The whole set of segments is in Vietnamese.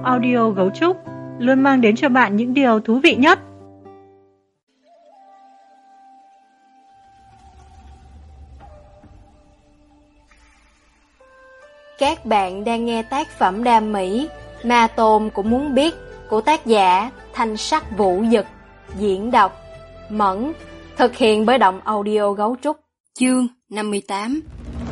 audio Gấu Trúc luôn mang đến cho bạn những điều thú vị nhất. Các bạn đang nghe tác phẩm đam mỹ Ma Tôn Cũng Muốn Biết của tác giả Thanh Sắc Vũ Dực, diễn đọc Mẫn, thực hiện bởi Động Audio Gấu Trúc. Chương 58.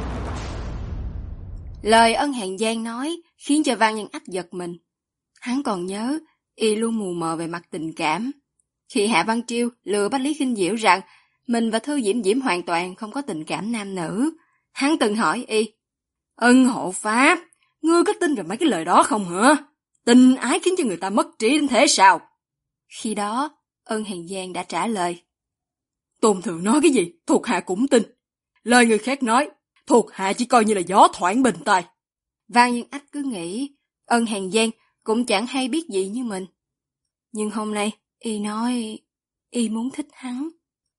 Lời Ân Hàn Giang nói khiến cho Văn Nhân Ách giật mình. Hắn còn nhớ y luôn mù mờ về mặt tình cảm. Khi Hạ Văn Triêu lừa Bách Lý Khinh Diễu rằng mình và Thư Diễm Diễm hoàn toàn không có tình cảm nam nữ, hắn từng hỏi y: Ân hộ pháp, ngươi có tin vào mấy cái lời đó không hả? Tình ái khiến cho người ta mất trí đến thế sao? Khi đó, Ân Hàn Giang đã trả lời: Tôn thượng nói cái gì, thuộc hạ cũng tin. Lời người khác nói, thuộc hạ chỉ coi như là gió thoảng bên tai. Văn Nhân Ách cứ nghĩ Ân Hàn Giang cũng chẳng hay biết gì như mình. Nhưng hôm nay, y nói y muốn thích hắn.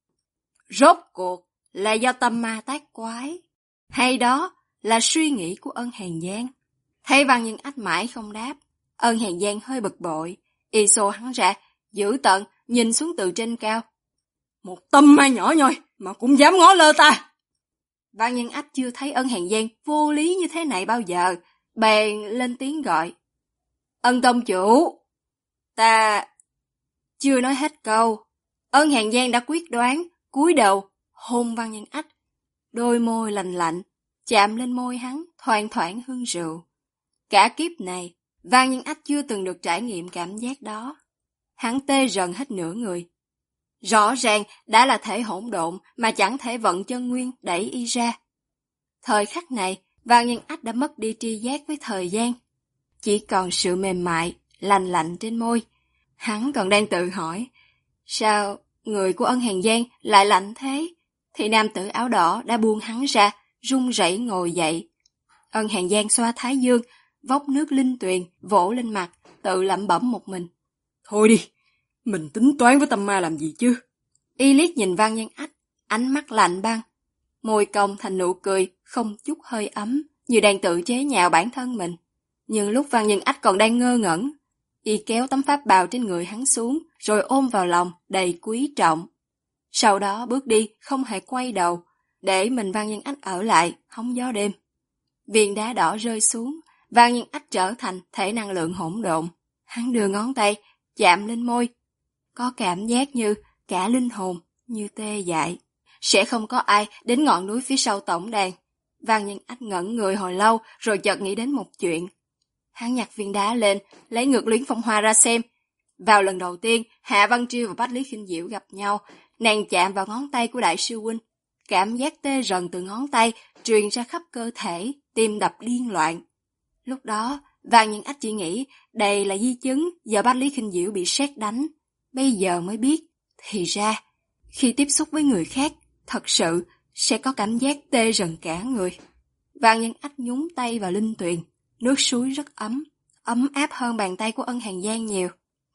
Rốt cuộc là do tâm ma tác quái, hay đó là suy nghĩ của Ân Hàn Giang? Thấy Văn Nhân Ách mãi không đáp, Ân Hàn Giang hơi bực bội, y xô hắn ra, dữ tợn nhìn xuống từ trên cao. Một tâm ma nhỏ nhoi mà cũng dám ngó lơ ta. Văn Nhân Ách chưa thấy Ân Hàn Giang vô lý như thế này bao giờ, bèn lên tiếng gọi: Ân tông chủ, ta... Chưa nói hết câu, Ân Hàn Giang đã quyết đoán, cúi đầu hôn Văn Nhân Ách. Đôi môi lành lạnh chạm lên môi hắn, thoang thoảng hương rượu. Cả kiếp này, Văn Nhân Ách chưa từng được trải nghiệm cảm giác đó. Hắn tê rần hết nửa người. Rõ ràng đã là thể hỗn độn mà chẳng thể vận chân nguyên đẩy y ra. Thời khắc này, Văn Nhân Ách đã mất đi tri giác với thời gian. Chỉ còn sự mềm mại, lành lạnh trên môi. Hắn còn đang tự hỏi, sao người của Ân Hàn Giang lại lạnh thế? Thì nam tử áo đỏ đã buông hắn ra, run rẩy ngồi dậy. Ân Hàn Giang xoa thái dương, vốc nước linh tuyền vỗ lên mặt, tự lẩm bẩm một mình. Thôi đi, mình tính toán với tâm ma làm gì chứ? Y liếc nhìn Văn Nhân Ách, ánh mắt lạnh băng, môi cong thành nụ cười không chút hơi ấm, như đang tự chế nhạo bản thân mình. Nhưng lúc Văn Nhân Ách còn đang ngơ ngẩn, y kéo tấm pháp bào trên người hắn xuống, rồi ôm vào lòng đầy quý trọng. Sau đó bước đi không hề quay đầu, để mình Văn Nhân Ách ở lại hóng gió đêm. Viên đá đỏ rơi xuống, Văn Nhân Ách trở thành thể năng lượng hỗn độn. Hắn đưa ngón tay chạm lên môi, có cảm giác như cả linh hồn như tê dại. Sẽ không có ai đến ngọn núi phía sau tổng đàn. Văn Nhân Ách ngẩn người hồi lâu, rồi chợt nghĩ đến một chuyện. Hắn nhặt viên đá lên, lấy ngược Luyến Phong Hoa ra xem. Vào lần đầu tiên, Hạ Văn Triêu và Bách Lý Khinh Diễu gặp nhau, nàng chạm vào ngón tay của đại sư huynh. Cảm giác tê rần từ ngón tay truyền ra khắp cơ thể, tim đập điên loạn. Lúc đó, Văn Nhân Ách chỉ nghĩ đây là di chứng do Bách Lý Khinh Diễu bị sét đánh. Bây giờ mới biết, thì ra, khi tiếp xúc với người khác, thật sự sẽ có cảm giác tê rần cả người. Văn Nhân Ách nhúng tay vào linh tuyền, nước suối rất ấm, ấm áp hơn bàn tay của Ân Hàn Giang nhiều.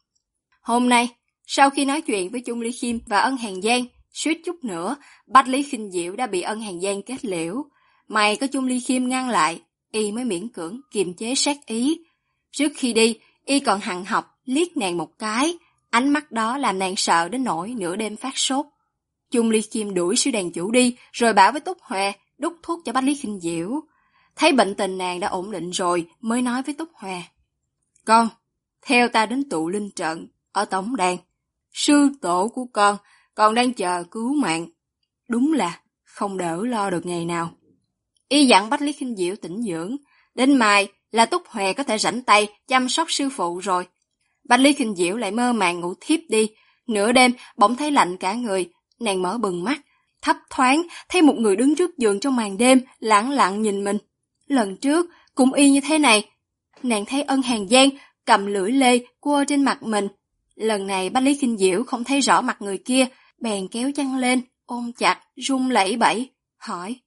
Hôm nay, sau khi nói chuyện với Chung Ly Khiêm và Ân Hàn Giang, suýt chút nữa, Bách Lý Khinh Diễu đã bị Ân Hàn Giang kết liễu. May có Chung Ly Khiêm ngăn lại, y mới miễn cưỡng kiềm chế sát ý. Trước khi đi, y còn hằn học liếc nàng một cái, ánh mắt đó làm nàng sợ đến nỗi nửa đêm phát sốt. Chung Ly Khiêm đuổi sư đàn chủ đi, rồi bảo với Túc Hòa đút thuốc cho Bách Lý Khinh Diễu. Thấy bệnh tình nàng đã ổn định rồi, mới nói với Túc Hòa: Con, theo ta đến tụ linh trận ở tổng đàn. Sư tổ của con còn đang chờ cứu mạng. Đúng là không đỡ lo được ngày nào. Y dặn Bách Lý Khinh Diễu tĩnh dưỡng, đến mai là Túc Hòa có thể rảnh tay chăm sóc sư phụ rồi. Bách Lý Khinh Diễu lại mơ màng ngủ thiếp đi. Nửa đêm bỗng thấy lạnh cả người, nàng mở bừng mắt, thấp thoáng thấy một người đứng trước giường trong màn đêm, lẳng lặng nhìn mình. Lần trước cũng y như thế này. Nàng thấy Ân Hàn Giang cầm lưỡi lê quơ trên mặt mình. Lần này Bách Lý Khinh Diễu không thấy rõ mặt người kia, bèn kéo chăn lên, ôm chặt, run lẩy bẩy, hỏi: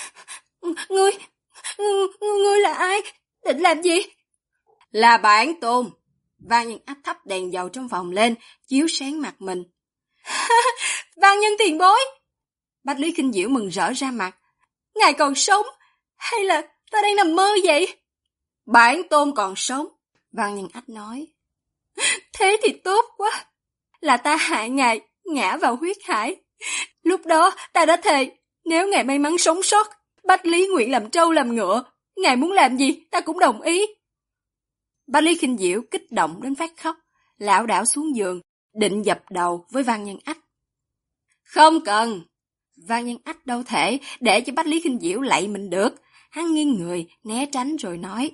Ngươi là ai? Định làm gì? Là bản tôn. Văn Nhân Ách thắp đèn dầu trong phòng lên, chiếu sáng mặt mình. Văn Nhân tiền bối! Bách Lý Khinh Diễu mừng rỡ ra mặt. Ngài còn sống? Hay là ta đang nằm mơ vậy? Bản tôn còn sống. Văn Nhân Ách nói, thế thì tốt quá, là ta hại ngài ngã vào huyết hải. Lúc đó ta đã thề, nếu ngài may mắn sống sót, Bách Lý nguyện làm trâu làm ngựa, ngài muốn làm gì ta cũng đồng ý. Bách Lý Khinh Diễu kích động đến phát khóc, lảo đảo xuống giường, định dập đầu với Văn Nhân Ách. Không cần, Văn Nhân Ách đâu thể để cho Bách Lý Khinh Diễu lạy mình được. Hắn nghiêng người, né tránh rồi nói,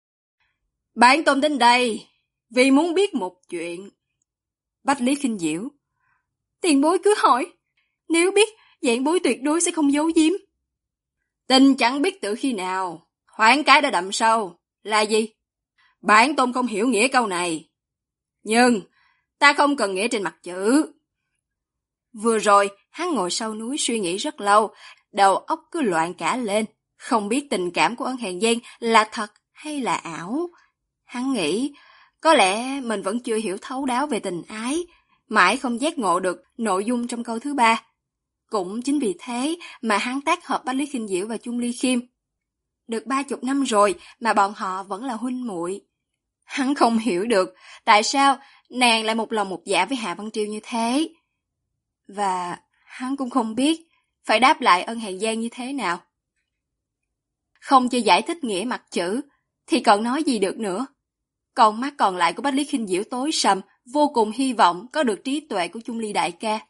bản tôn đến đây vì muốn biết một chuyện. Bách Lý Khinh Diễu, tiền bối cứ hỏi, nếu biết, vạn bối tuyệt đối sẽ không giấu giếm. Tình chẳng biết từ khi nào, hoảng cái đã đậm sâu, là gì? Bản tôn không hiểu nghĩa câu này. Nhưng, ta không cần nghĩa trên mặt chữ. Vừa rồi, hắn ngồi sau núi suy nghĩ rất lâu, đầu óc cứ loạn cả lên, không biết tình cảm của Ân Hàn Giang là thật hay là ảo. Hắn nghĩ, có lẽ mình vẫn chưa hiểu thấu đáo về tình ái, mãi không giác ngộ được nội dung trong câu thứ 3. Cũng chính vì thế mà hắn tác hợp Bách Lý Khinh Diễu và Chung Ly Khiêm. Được 30 năm rồi mà bọn họ vẫn là huynh muội. Hắn không hiểu được tại sao nàng lại một lòng một dạ với Hạ Văn Triều như thế. Và hắn cũng không biết phải đáp lại Ân Hàn Giang như thế nào. Không cho giải thích nghĩa mặt chữ thì còn nói gì được nữa. Con mắt còn lại của Bách Lý Khinh Diễu tối sầm, vô cùng hy vọng có được trí tuệ của Chung Ly đại ca.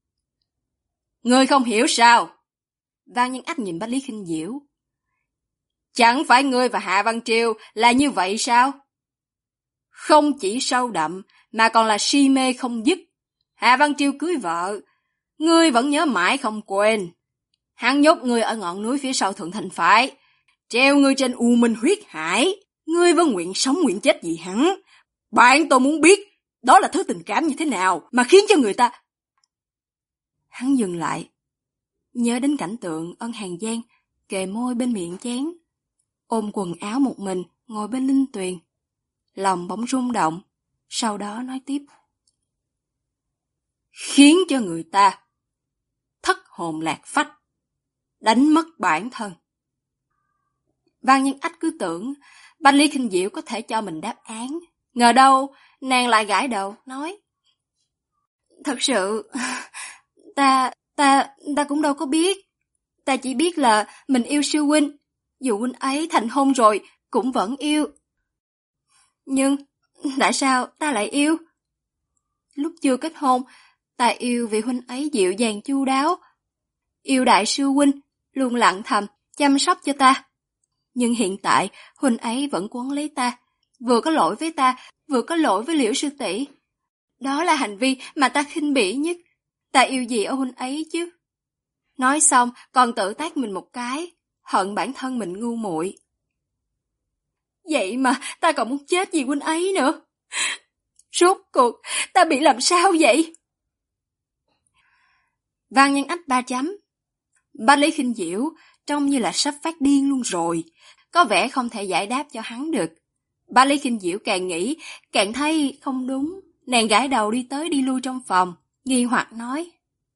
Ngươi không hiểu sao? Văn Nhân Ách nhìn Bách Lý Khinh Diễu. Chẳng phải ngươi và Hạ Văn Triều là như vậy sao? Không chỉ sâu đậm mà còn là si mê không dứt. Hạ Văn Triều cưới vợ, ngươi vẫn nhớ mãi không quên. Hắn nhốt ngươi ở ngọn núi phía sau Thượng Thành Phái, treo ngươi trên U Minh huyết hải. Ngươi vẫn nguyện sống nguyện chết vì hắn. Bạn tôi muốn biết đó là thứ tình cảm như thế nào mà khiến cho người ta... Hắn dừng lại, nhớ đến cảnh tượng Ân Hàn Giang kề môi bên miệng chén, ôm quần áo một mình ngồi bên linh tuyền. Lòng bỗng rung động, sau đó nói tiếp. Khiến cho người ta thất hồn lạc phách, đánh mất bản thân. Văn Nhân Ách cứ tưởng Bách Lý Khinh Diễu có thể cho mình đáp án. Ngờ đâu, nàng lại gãi đầu, nói. Thật sự, ta cũng đâu có biết. Ta chỉ biết là mình yêu sư huynh. Dù huynh ấy thành hôn rồi, cũng vẫn yêu. Nhưng, tại sao ta lại yêu? Lúc chưa kết hôn, ta yêu vì huynh ấy dịu dàng chu đáo. Yêu đại sư huynh, luôn lặng thầm, chăm sóc cho ta. Nhưng hiện tại, huynh ấy vẫn quấn lấy ta, vừa có lỗi với ta, vừa có lỗi với Liễu sư tỷ. Đó là hành vi mà ta khinh bỉ nhất. Ta yêu gì ở huynh ấy chứ? Nói xong, còn tự tát mình một cái, hận bản thân mình ngu muội. Vậy mà ta còn muốn chết vì huynh ấy nữa. Rốt cuộc, ta bị làm sao vậy? Văn Nhân Ách 3 chấm. Bách Lý Khinh Diễu trông như là sắp phát điên luôn rồi, có vẻ không thể giải đáp cho hắn được. Bách Lý Khinh Diễu càng nghĩ, càng thấy không đúng. Nàng gãi đầu đi tới đi lui trong phòng, nghi hoặc nói.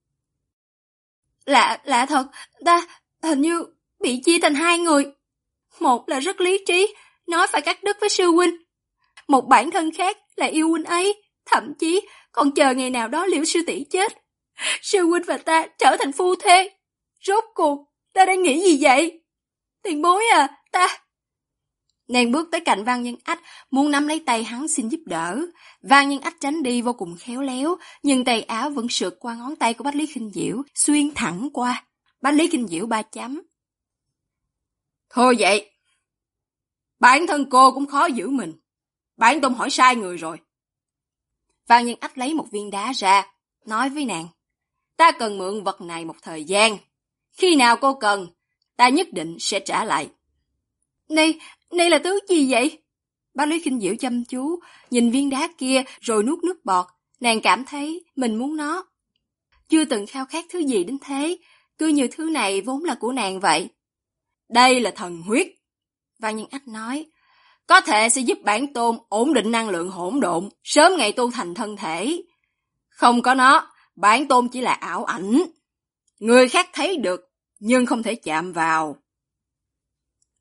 Lạ thật, ta hình như bị chia thành 2 người. Một là rất lý trí, nói phải cắt đứt với sư huynh. Một bản thân khác là yêu huynh ấy, thậm chí còn chờ ngày nào đó Liễu sư tỷ chết. Sư huynh và ta trở thành phu thê. Rốt cuộc, ta đang nghĩ gì vậy? Tiền bối à, ta... Nàng bước tới cạnh Văn Nhân Ách, muốn nắm lấy tay hắn xin giúp đỡ. Văn Nhân Ách tránh đi vô cùng khéo léo, nhưng tay áo vẫn sượt qua ngón tay của Bách Lý Khinh Diễu, xuyên thẳng qua. Bách Lý Khinh Diễu 3 chấm. Thôi vậy, bản thân cô cũng khó giữ mình. Bản tôn hỏi sai người rồi. Văn Nhân Ách lấy một viên đá ra, nói với nàng. Ta cần mượn vật này một thời gian. Khi nào cô cần, ta nhất định sẽ trả lại. Đây là thứ gì vậy? Bách Lý Khinh Diễu chăm chú, nhìn viên đá kia rồi nuốt nước bọt. Nàng cảm thấy mình muốn nó. Chưa từng khao khát thứ gì đến thế, cứ như thứ này vốn là của nàng vậy. Đây là thần huyết. Văn Nhân Ách nói. Có thể sẽ giúp bản tôn ổn định năng lượng hỗn độn, sớm ngày tu thành thân thể. Không có nó, bản tôn chỉ là ảo ảnh. Người khác thấy được, nhưng không thể chạm vào.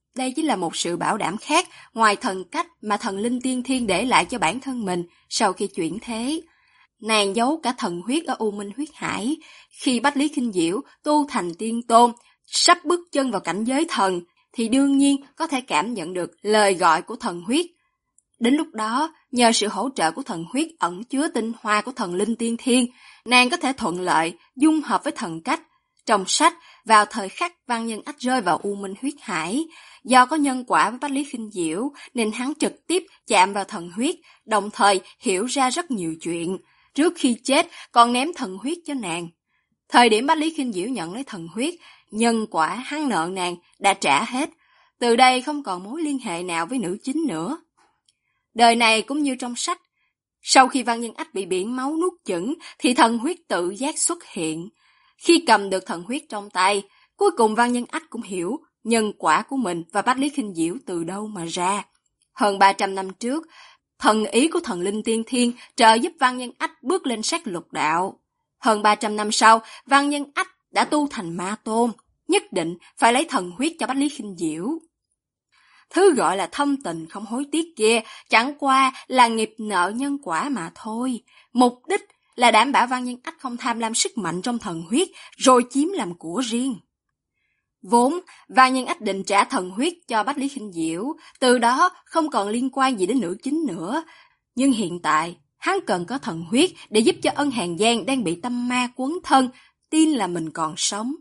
Đây chính là một sự bảo đảm khác ngoài thần cách mà thần linh tiên thiên để lại cho bản thân mình sau khi chuyển thế. Nàng giấu cả thần huyết ở U Minh huyết hải. Khi Bách Lý Kinh Diễu tu thành tiên tôn, sắp bước chân vào cảnh giới thần, thì đương nhiên có thể cảm nhận được lời gọi của thần huyết. Đến lúc đó, nhờ sự hỗ trợ của thần huyết ẩn chứa tinh hoa của thần linh tiên thiên, nàng có thể thuận lợi dung hợp với thần cách. Trong sách, vào thời khắc Văn Nhân Ách rơi vào U Minh huyết hải, do có nhân quả với Bách Lý Kinh Diễu nên hắn trực tiếp chạm vào thần huyết, đồng thời hiểu ra rất nhiều chuyện. Trước khi chết còn ném thần huyết cho nàng. Thời điểm Bách Lý Kinh Diễu nhận lấy thần huyết, nhân quả hắn nợ nàng đã trả hết. Từ đây không còn mối liên hệ nào với nữ chính nữa. Đời này cũng như trong sách, sau khi Văn Nhân Ách bị biển máu nuốt chửng thì thần huyết tự giác xuất hiện. Khi cầm được thần huyết trong tay, cuối cùng Văn Nhân Ách cũng hiểu nhân quả của mình và Bách Lý Kinh Diễu từ đâu mà ra. Hơn 300 năm trước, thần ý của thần linh tiên thiên trợ giúp Văn Nhân Ách bước lên sát lục đạo. Hơn 300 năm sau, Văn Nhân Ách đã tu thành ma tôn, nhất định phải lấy thần huyết cho Bách Lý Kinh Diễu. Thứ gọi là thâm tình không hối tiếc kia chẳng qua là nghiệp nợ nhân quả mà thôi. Mục đích là đảm bảo Văn Nhân Ách không tham lam sức mạnh trong thần huyết rồi chiếm làm của riêng. Vốn, Văn Nhân Ách định trả thần huyết cho Bách Lý Kinh Diễu, từ đó không còn liên quan gì đến nữ chính nữa. Nhưng hiện tại, hắn cần có thần huyết để giúp cho Ân Hàn Giang đang bị tâm ma quấn thân, tin là mình còn sống.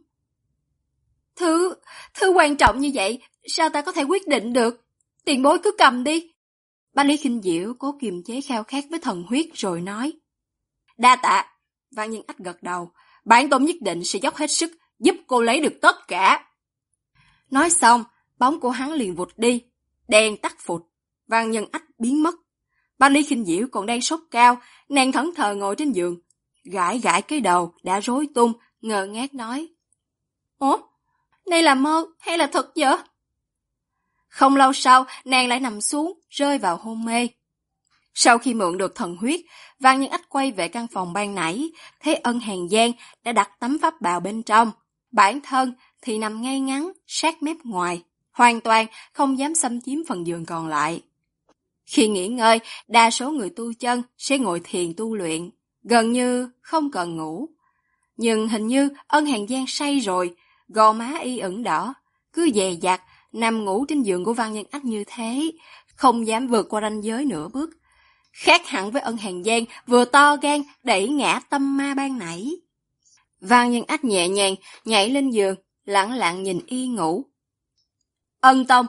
Thứ quan trọng như vậy, sao ta có thể quyết định được? Tiền bối cứ cầm đi. Bách Lý Kinh Diễu cố kiềm chế khao khát với thần huyết rồi nói. Đa tạ. Văn Nhân Ách gật đầu. Bản tôn nhất định sẽ dốc hết sức giúp cô lấy được tất cả. Nói xong, bóng của hắn liền vụt đi. Đèn tắt phụt. Văn Nhân Ách biến mất. Bách Lý Kinh Diễu còn đang sốt cao, nàng thẫn thờ ngồi trên giường, gãi gãi cái đầu đã rối tung, ngơ ngác nói. Ủa? Đây là mơ hay là thật vậy? Không lâu sau, nàng lại nằm xuống, rơi vào hôn mê. Sau khi mượn được thần huyết, Văn Nhân Ách quay về căn phòng ban nãy, thấy Ân Hàn Giang đã đặt tấm pháp bào bên trong. Bản thân thì nằm ngay ngắn, sát mép ngoài, hoàn toàn không dám xâm chiếm phần giường còn lại. Khi nghỉ ngơi, đa số người tu chân sẽ ngồi thiền tu luyện, gần như không cần ngủ. Nhưng hình như Ân Hàn Giang say rồi, gò má y ửng đỏ, cứ dè dặt nằm ngủ trên giường của Văn Nhân Ách như thế, không dám vượt qua ranh giới nửa bước. Khác hẳn với Ân Hàn Giang vừa to gan đẩy ngã tâm ma ban nãy. Văn Nhân Ách nhẹ nhàng nhảy lên giường, lẳng lặng nhìn y ngủ. Ân Tông.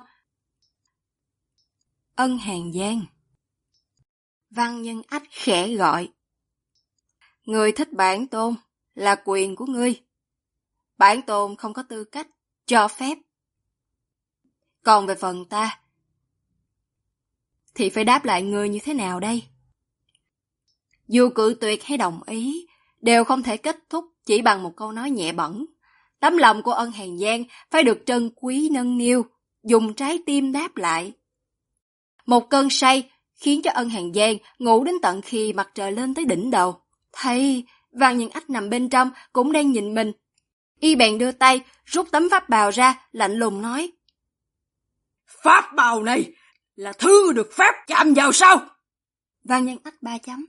Ân Hàn Giang. Văn Nhân Ách khẽ gọi. Người thích bản tôn là quyền của ngươi. Bản tôn không có tư cách cho phép. Còn về phần ta, thì phải đáp lại ngươi như thế nào đây? Dù cự tuyệt hay đồng ý, đều không thể kết thúc chỉ bằng một câu nói nhẹ bẫng. Tấm lòng của Ân Hàn Giang phải được trân quý nâng niu, dùng trái tim đáp lại. Một cơn say khiến cho Ân Hàn Giang ngủ đến tận khi mặt trời lên tới đỉnh đầu. Thấy Văn Nhân Ách nằm bên trong cũng đang nhìn mình. Y bèn đưa tay, rút tấm pháp bào ra, lạnh lùng nói. Pháp bào này là thứ được phép chạm vào sao? Văn Nhân Ách 3 chấm.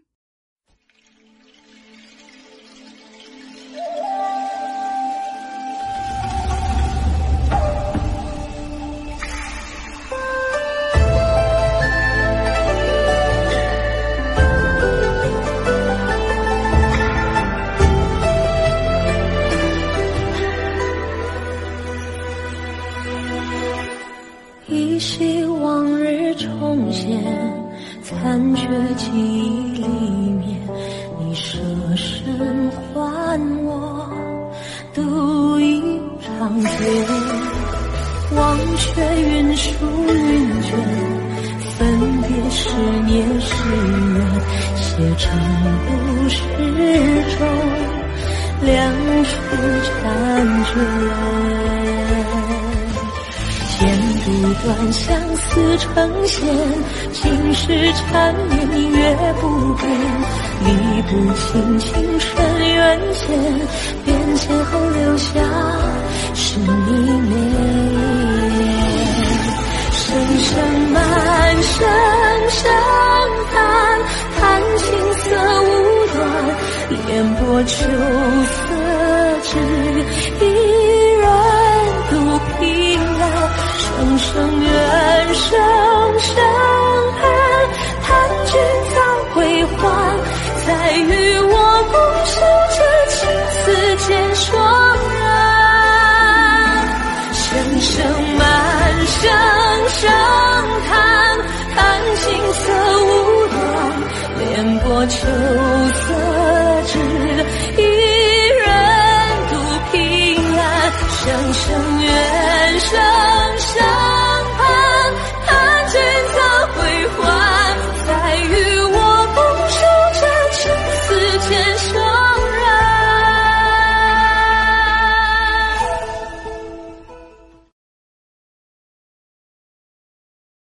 依稀往日重现，残缺记忆里面，你舍身还我度一场劫，忘却云舒云卷，分别是年是月，写成故事中两处缠卷。剪不断相思成线，情是缠绵月不变，理不清情深缘浅，变迁后留下是你美。 颠簸秋色只一人独凭栏，声声怨声声恨，叹君早归还，再与我共守这青丝渐霜染。声声满声声叹，叹青色无端，颠簸秋色只一人独凭栏，声声怨声